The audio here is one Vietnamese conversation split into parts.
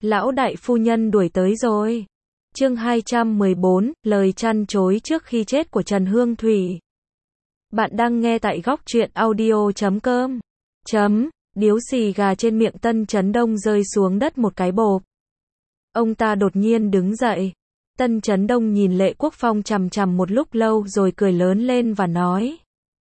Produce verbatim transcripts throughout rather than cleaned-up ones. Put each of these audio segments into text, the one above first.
Lão đại phu nhân đuổi tới rồi. Chương hai trăm mười bốn, lời chăn chối trước khi chết của Trần Hương Thủy. Bạn đang nghe tại góc truyện audio chấm com. Chấm, điếu xì gà trên miệng Tân Chấn Đông rơi xuống đất một cái bộp. Ông ta đột nhiên đứng dậy. Tân Chấn Đông nhìn Lệ Quốc Phong chằm chằm một lúc lâu rồi cười lớn lên và nói.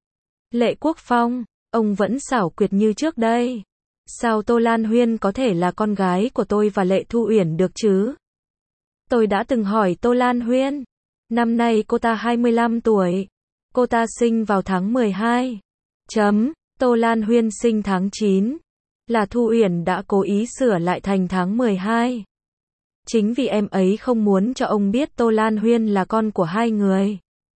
Lệ Quốc Phong, ông vẫn xảo quyệt như trước đây. Sao Tô Lan Huyên có thể là con gái của tôi và Lệ Thu Uyển được chứ? Tôi đã từng hỏi Tô Lan Huyên. Năm nay cô ta hai mươi lăm tuổi. Cô ta sinh vào tháng mười hai. Chấm, Tô Lan Huyên sinh tháng chín. Là Thu Uyển đã cố ý sửa lại thành tháng mười hai. Chính vì em ấy không muốn cho ông biết Tô Lan Huyên là con của hai người.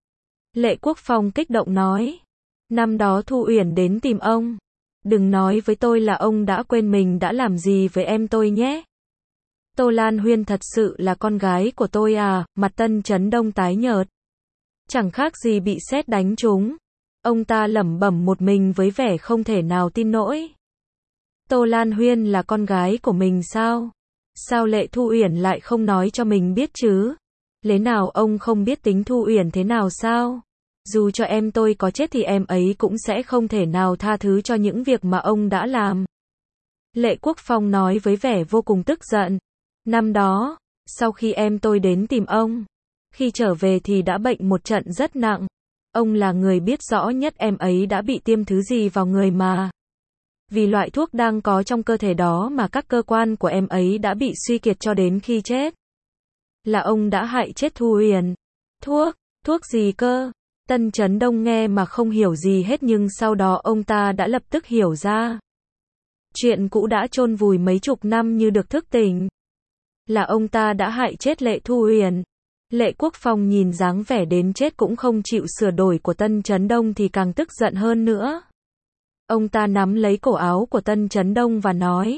Lệ Quốc Phong kích động nói. Năm đó Thu Uyển đến tìm ông. Đừng nói với tôi là ông đã quên mình đã làm gì với em tôi nhé. Tô Lan Huyên thật sự là con gái của tôi à, mặt Tân Chấn Đông tái nhợt. Chẳng khác gì bị sét đánh trúng. Ông ta lẩm bẩm một mình với vẻ không thể nào tin nổi. Tô Lan Huyên là con gái của mình sao? Sao Lệ Thu Uyển lại không nói cho mình biết chứ? Lẽ nào ông không biết tính Thu Uyển thế nào sao? Dù cho em tôi có chết thì em ấy cũng sẽ không thể nào tha thứ cho những việc mà ông đã làm. Lệ Quốc Phong nói với vẻ vô cùng tức giận. Năm đó, sau khi em tôi đến tìm ông, khi trở về thì đã bệnh một trận rất nặng. Ông là người biết rõ nhất em ấy đã bị tiêm thứ gì vào người mà. Vì loại thuốc đang có trong cơ thể đó mà các cơ quan của em ấy đã bị suy kiệt cho đến khi chết. Là ông đã hại chết Thu Uyển. Thuốc, thuốc gì cơ? Tân Chấn Đông nghe mà không hiểu gì hết nhưng sau đó ông ta đã lập tức hiểu ra. Chuyện cũ đã chôn vùi mấy chục năm như được thức tỉnh. Là ông ta đã hại chết Lệ Thu Uyển. Lệ Quốc Phong nhìn dáng vẻ đến chết cũng không chịu sửa đổi của Tân Chấn Đông thì càng tức giận hơn nữa. Ông ta nắm lấy cổ áo của Tân Chấn Đông và nói.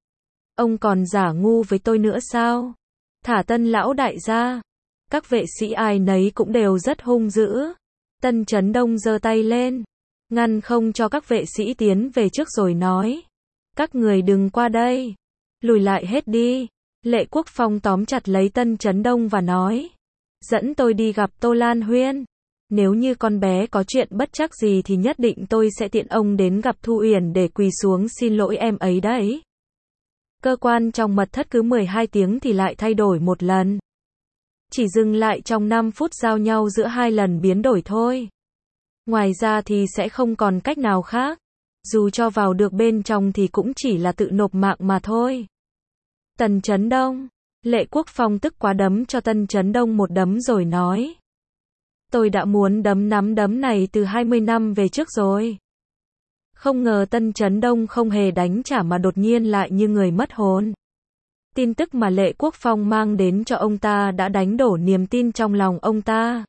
Ông còn giả ngu với tôi nữa sao? Thả Tân lão đại ra. Các vệ sĩ ai nấy cũng đều rất hung dữ. Tân Chấn Đông giơ tay lên, ngăn không cho các vệ sĩ tiến về trước rồi nói. Các người đừng qua đây. Lùi lại hết đi. Lệ Quốc Phong tóm chặt lấy Tân Chấn Đông và nói. Dẫn tôi đi gặp Tô Lan Huyên. Nếu như con bé có chuyện bất trắc gì thì nhất định tôi sẽ tiện ông đến gặp Thu Uyển để quỳ xuống xin lỗi em ấy đấy. Cơ quan trong mật thất cứ mười hai tiếng thì lại thay đổi một lần. Chỉ dừng lại trong năm phút giao nhau giữa hai lần biến đổi thôi. Ngoài ra thì sẽ không còn cách nào khác. Dù cho vào được bên trong thì cũng chỉ là tự nộp mạng mà thôi. Tân Chấn Đông. Lệ Quốc Phong tức quá đấm cho Tân Chấn Đông một đấm rồi nói. Tôi đã muốn đấm nắm đấm này từ hai mươi năm về trước rồi. Không ngờ Tân Chấn Đông không hề đánh trả mà đột nhiên lại như người mất hồn. Tin tức mà Lệ Quốc Phong mang đến cho ông ta đã đánh đổ niềm tin trong lòng ông ta.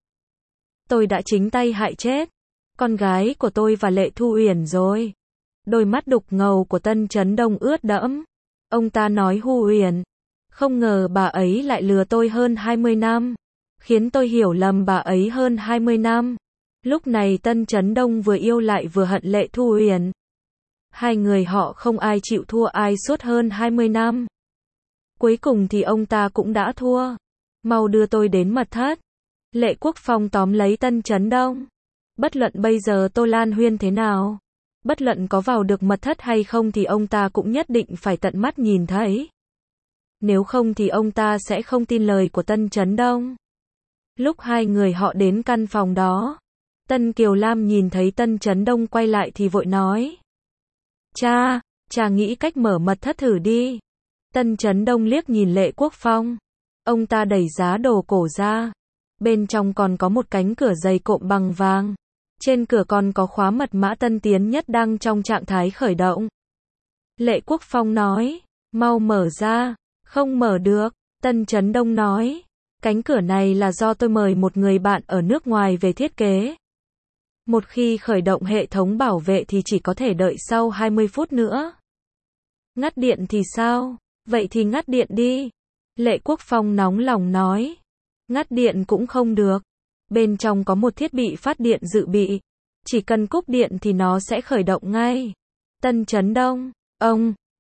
Tôi đã chính tay hại chết con gái của tôi và Lệ Thu Uyển rồi. Đôi mắt đục ngầu của Tân Chấn Đông ướt đẫm. Ông ta nói Hu Uyển. Không ngờ bà ấy lại lừa tôi hơn hai mươi năm. Khiến tôi hiểu lầm bà ấy hơn hai mươi năm. Lúc này Tân Chấn Đông vừa yêu lại vừa hận Lệ Thu Uyển. Hai người họ không ai chịu thua ai suốt hơn hai mươi năm. Cuối cùng thì ông ta cũng đã thua. Mau đưa tôi đến mật thất. Lệ Quốc Phong tóm lấy Tân Chấn Đông. Bất luận bây giờ Tô Lan Huyên thế nào, bất luận có vào được mật thất hay không thì ông ta cũng nhất định phải tận mắt nhìn thấy. Nếu không thì ông ta sẽ không tin lời của Tân Chấn Đông. Lúc hai người họ đến căn phòng đó, Tân Kiều Lam nhìn thấy Tân Chấn Đông quay lại thì vội nói. Cha, cha nghĩ cách mở mật thất thử đi. Tân Chấn Đông liếc nhìn Lệ Quốc Phong. Ông ta đẩy giá đồ cổ ra. Bên trong còn có một cánh cửa dày cộm bằng vàng. Trên cửa còn có khóa mật mã tân tiến nhất đang trong trạng thái khởi động. Lệ Quốc Phong nói. Mau mở ra. Không mở được. Tân Chấn Đông nói. Cánh cửa này là do tôi mời một người bạn ở nước ngoài về thiết kế. Một khi khởi động hệ thống bảo vệ thì chỉ có thể đợi sau hai mươi phút nữa. Ngắt điện thì sao? Vậy thì ngắt điện đi. Lệ Quốc Phong nóng lòng nói. Ngắt điện cũng không được. Bên trong có một thiết bị phát điện dự bị. Chỉ cần cúp điện thì nó sẽ khởi động ngay. Tân Chấn Đông. Ông,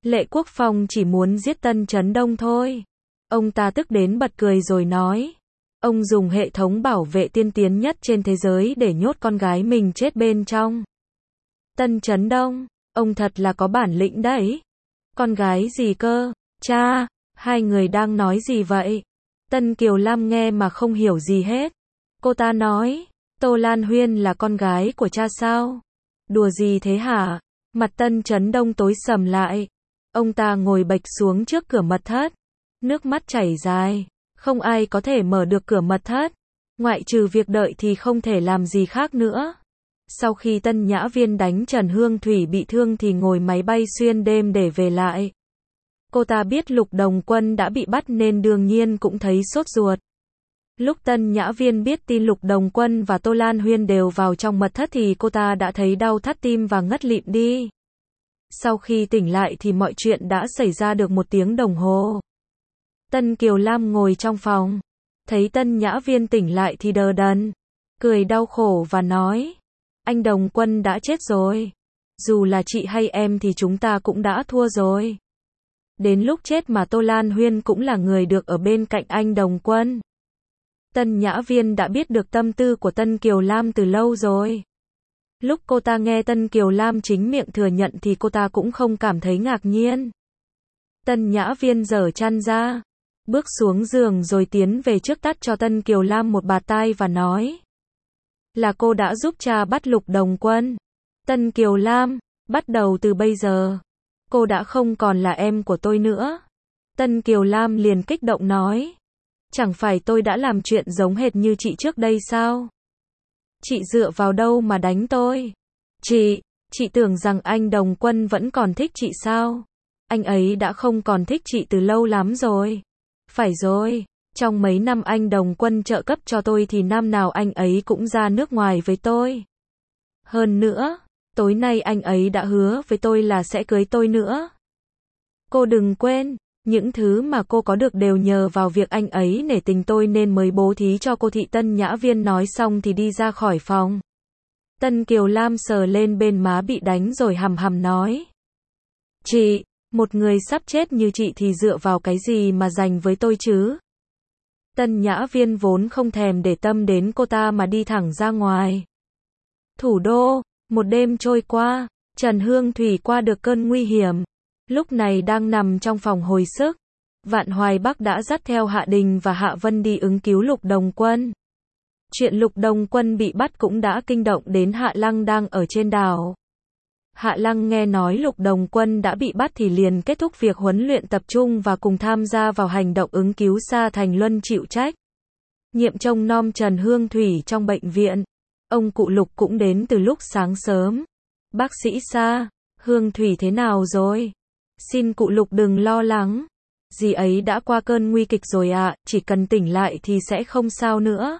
Lệ Quốc Phong chỉ muốn giết Tân Chấn Đông thôi. Ông ta tức đến bật cười rồi nói. Ông dùng hệ thống bảo vệ tiên tiến nhất trên thế giới để nhốt con gái mình chết bên trong. Tân Chấn Đông, ông thật là có bản lĩnh đấy. Con gái gì cơ? Cha, hai người đang nói gì vậy? Tân Kiều Lam nghe mà không hiểu gì hết. Cô ta nói, Tô Lan Huyên là con gái của cha sao? Đùa gì thế hả? Mặt Tân Chấn Đông tối sầm lại. Ông ta ngồi bệch xuống trước cửa mật thất. Nước mắt chảy dài. Không ai có thể mở được cửa mật thất. Ngoại trừ việc đợi thì không thể làm gì khác nữa. Sau khi Tân Nhã Viên đánh Trần Hương Thủy bị thương thì ngồi máy bay xuyên đêm để về lại. Cô ta biết Lục Đồng Quân đã bị bắt nên đương nhiên cũng thấy sốt ruột. Lúc Tân Nhã Viên biết tin Lục Đồng Quân và Tô Lan Huyên đều vào trong mật thất thì cô ta đã thấy đau thắt tim và ngất lịm đi. Sau khi tỉnh lại thì mọi chuyện đã xảy ra được một tiếng đồng hồ. Tân Kiều Lam ngồi trong phòng, thấy Tân Nhã Viên tỉnh lại thì đờ đẫn, cười đau khổ và nói, anh Đồng Quân đã chết rồi. Dù là chị hay em thì chúng ta cũng đã thua rồi. Đến lúc chết mà Tô Lan Huyên cũng là người được ở bên cạnh anh Đồng Quân. Tân Nhã Viên đã biết được tâm tư của Tân Kiều Lam từ lâu rồi. Lúc cô ta nghe Tân Kiều Lam chính miệng thừa nhận thì cô ta cũng không cảm thấy ngạc nhiên. Tân Nhã Viên giở chăn ra, bước xuống giường rồi tiến về trước tát cho Tân Kiều Lam một bạt tai và nói. Là cô đã giúp cha bắt Lục Đồng Quân. Tân Kiều Lam, bắt đầu từ bây giờ, cô đã không còn là em của tôi nữa. Tân Kiều Lam liền kích động nói. Chẳng phải tôi đã làm chuyện giống hệt như chị trước đây sao? Chị dựa vào đâu mà đánh tôi? Chị, chị tưởng rằng anh Đồng Quân vẫn còn thích chị sao? Anh ấy đã không còn thích chị từ lâu lắm rồi. Phải rồi, trong mấy năm anh Đồng Quân trợ cấp cho tôi thì năm nào anh ấy cũng ra nước ngoài với tôi. Hơn nữa, tối nay anh ấy đã hứa với tôi là sẽ cưới tôi nữa. Cô đừng quên, những thứ mà cô có được đều nhờ vào việc anh ấy nể tình tôi nên mới bố thí cho cô. Thị Tân Nhã Viên nói xong thì đi ra khỏi phòng. Tân Kiều Lam sờ lên bên má bị đánh rồi hằm hằm nói. Chị, một người sắp chết như chị thì dựa vào cái gì mà giành với tôi chứ? Tân Nhã Viên vốn không thèm để tâm đến cô ta mà đi thẳng ra ngoài. Thủ đô, một đêm trôi qua, Trần Hương Thủy qua được cơn nguy hiểm. Lúc này đang nằm trong phòng hồi sức. Vạn Hoài Bắc đã dắt theo Hạ Đình và Hạ Vân đi ứng cứu Lục Đồng Quân. Chuyện Lục Đồng Quân bị bắt cũng đã kinh động đến Hạ Lăng đang ở trên đảo. Hạ Lăng nghe nói Lục Đồng Quân đã bị bắt thì liền kết thúc việc huấn luyện tập trung và cùng tham gia vào hành động ứng cứu Sa Thành Luân chịu trách nhiệm trông nom Trần Hương Thủy trong bệnh viện. Ông cụ Lục cũng đến từ lúc sáng sớm. Bác sĩ Sa, Hương Thủy thế nào rồi? Xin cụ Lục đừng lo lắng. Dì ấy đã qua cơn nguy kịch rồi ạ, chỉ cần tỉnh lại thì sẽ không sao nữa.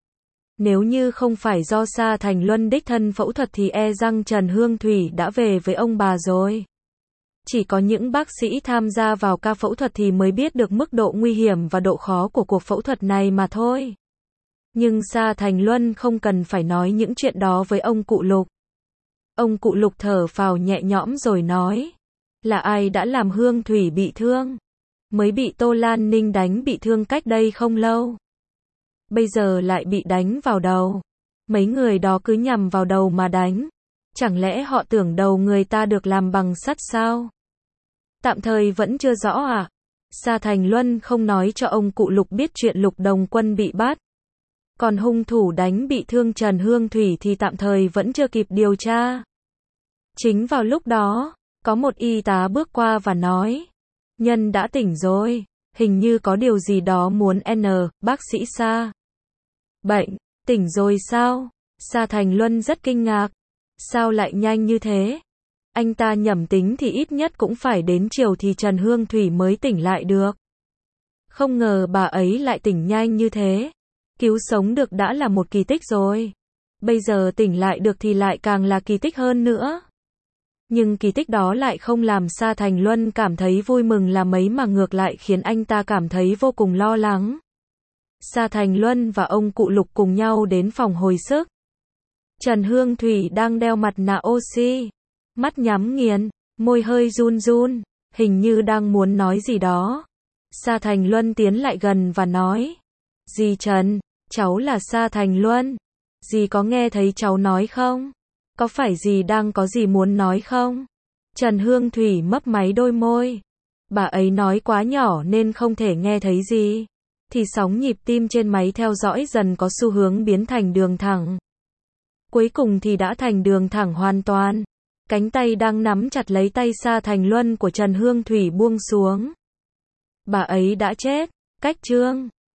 Nếu như không phải do Sa Thành Luân đích thân phẫu thuật thì e rằng Trần Hương Thủy đã về với ông bà rồi. Chỉ có những bác sĩ tham gia vào ca phẫu thuật thì mới biết được mức độ nguy hiểm và độ khó của cuộc phẫu thuật này mà thôi. Nhưng Sa Thành Luân không cần phải nói những chuyện đó với ông cụ Lục. Ông cụ Lục thở phào nhẹ nhõm rồi nói. Là ai đã làm Hương Thủy bị thương? Mới bị Tô Lan Ninh đánh bị thương cách đây không lâu. Bây giờ lại bị đánh vào đầu. Mấy người đó cứ nhằm vào đầu mà đánh. Chẳng lẽ họ tưởng đầu người ta được làm bằng sắt sao? Tạm thời vẫn chưa rõ à? Sa Thành Luân không nói cho ông cụ Lục biết chuyện Lục Đồng Quân bị bắt. Còn hung thủ đánh bị thương Trần Hương Thủy thì tạm thời vẫn chưa kịp điều tra. Chính vào lúc đó, có một y tá bước qua và nói. Nhân đã tỉnh rồi, hình như có điều gì đó muốn n, bác sĩ Sa. Bệnh, tỉnh rồi sao? Sa Thành Luân rất kinh ngạc. Sao lại nhanh như thế? Anh ta nhẩm tính thì ít nhất cũng phải đến chiều thì Trần Hương Thủy mới tỉnh lại được. Không ngờ bà ấy lại tỉnh nhanh như thế. Cứu sống được đã là một kỳ tích rồi. Bây giờ tỉnh lại được thì lại càng là kỳ tích hơn nữa. Nhưng kỳ tích đó lại không làm Sa Thành Luân cảm thấy vui mừng là mấy mà ngược lại khiến anh ta cảm thấy vô cùng lo lắng. Sa Thành Luân và ông cụ Lục cùng nhau đến phòng hồi sức. Trần Hương Thủy đang đeo mặt nạ oxy, mắt nhắm nghiền, môi hơi run run. hình như đang muốn nói gì đó. Sa Thành Luân tiến lại gần và nói, dì Trần, cháu là Sa Thành Luân. Dì có nghe thấy cháu nói không? Có phải dì đang có gì muốn nói không? Trần Hương Thủy mấp máy đôi môi. Bà ấy nói quá nhỏ nên không thể nghe thấy gì. Thì sóng nhịp tim trên máy theo dõi dần có xu hướng biến thành đường thẳng. Cuối cùng thì đã thành đường thẳng hoàn toàn. Cánh tay đang nắm chặt lấy tay Sa Thành Luân của Trần Hương Thủy buông xuống. Bà ấy đã chết. Cách chương